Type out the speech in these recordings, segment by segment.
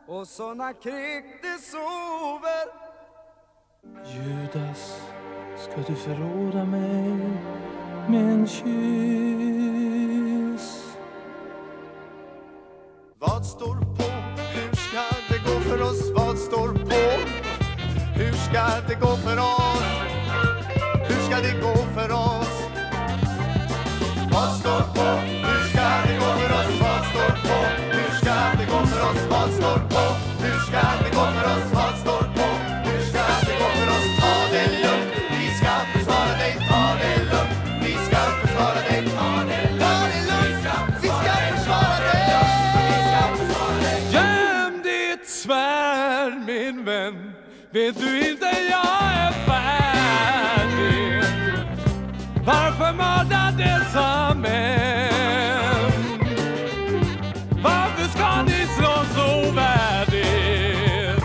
och såna krig det sover. Judas, ska du förråda mig med en kyss? Vad står på? Hur ska det gå för oss? Vad står på? Hur ska det gå för oss? Hur ska det gå för oss? Vad står på? Hur ska det gå för oss? Vad står på? Hur ska det gå för oss? Vad står på? Hur ska det gå för oss? Vad står på? Hur ska det gå för oss? Ta det lugnt, vi ska försvara dig. Ta det lugnt, vi ska försvara dig. Ta det lugnt, vi ska försvara dig. Göm ditt svärd, min vän. Vet du inte jag är färdig? Varför mörda dessa män? Varför ska ni slå så värdigt?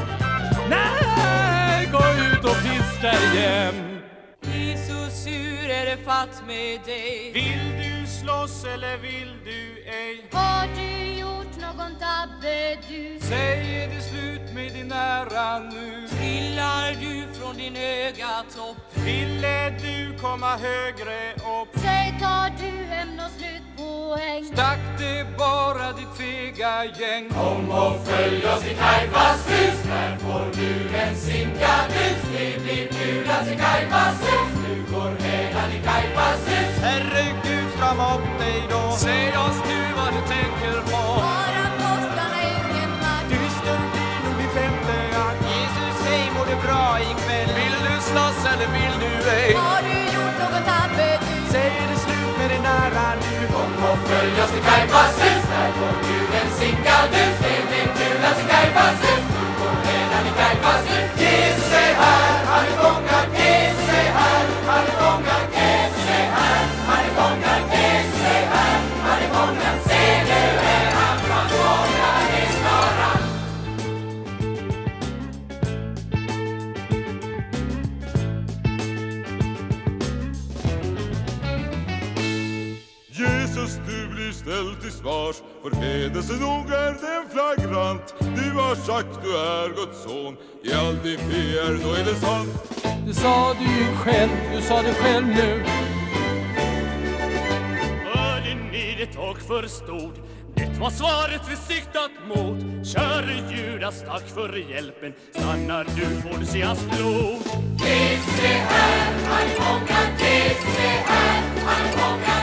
Nej, gå ut och fiska igen. Jesus, hur är det fatt med dig? Vill du slåss eller vill du ej? Har du gjort någon tabbe du? Säg, är det slut med din ära nu? Trillar du från din höga topp? Ville du komma högre upp? Säg, tar du hem någon slutpoäng? Stack det bara ditt fega gäng? Kom och följ oss i Kajfas hus. Där får du en sinkadus. Det blir kul att se Kajfas hus. Nu går hädan i Kajfas hus. Herregud, strama upp dig då. Säg oss nu vad du tänker på. Bara påskarna ingen makt. Dyster blir nog din femte akt. Jesus, hej, mår du bra ikväll? Vill du slåss eller vill du ej? Har du gjort någon tabbe du? Säg det slut med din ära nu. Kom och följ oss i Kajfas hus. Där får du en sinkadus. Det blir kul att se Kajfas hus. Nu går hädan i Kajfas hus. Jesus är här, han är fångad. Jesus är här, han är fångad. Jesus är här, han är fångad. Jesus är här, han är fångad. Se nu är han från fångad i snaran. Jesus, du blir ställd till svars. Förfedelse nog är den flagrant. Du har sagt du är Guds son. I all din PR, då är det sant. Du sa det själv nu. Hörde ni det och förstod? Det var svaret vi siktat mot. Käre Judas, tack för hjälpen. Stannar du får du se hans blod. Jesus är här, han är fångad. Jesus är här, han är fångad.